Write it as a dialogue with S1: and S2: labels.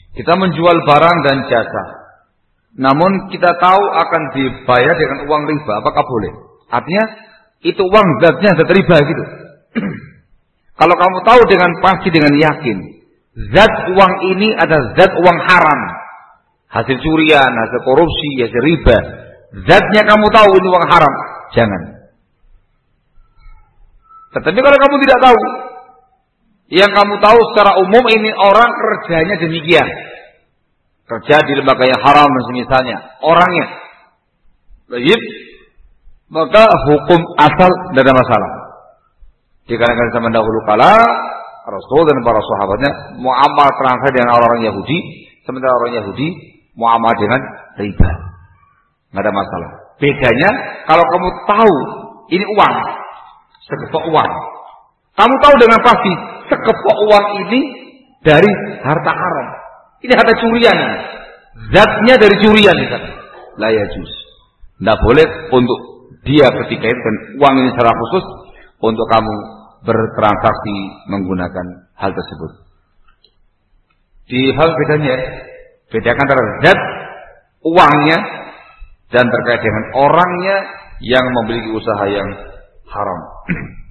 S1: Kita menjual barang dan jasa, namun kita tahu akan dibayar dengan uang riba, apakah boleh? Artinya itu uang zatnya zat riba gitu. Kalau kamu tahu dengan pasti, dengan yakin, zat uang ini adalah zat uang haram, hasil curian, hasil korupsi, hasil riba, zatnya kamu tahu ini uang haram, jangan. Tetapi kalau kamu tidak tahu, yang kamu tahu secara umum ini orang kerjanya demikian, kerja di lembaga yang haram misalnya, orangnya baik, maka hukum asal tidak ada masalah. Dikarenakan zaman dahulu kala Rasul dan para sahabatnya muamalah transaksi dengan orang-orang Yahudi, sementara orang Yahudi muamalah dengan riba, nggak ada masalah. Bedanya kalau kamu tahu ini uang, sekepok uang, kamu tahu dengan pasti sekepok uang ini dari harta haram, ini harta curian, zatnya dari curian, la yajuz, tidak boleh untuk dia ketika itu dan uang ini secara khusus untuk kamu bertransaksi menggunakan hal tersebut. Di hal bedanya, bedakan antara zat uangnya dan terkait dengan orangnya yang memiliki usaha yang haram.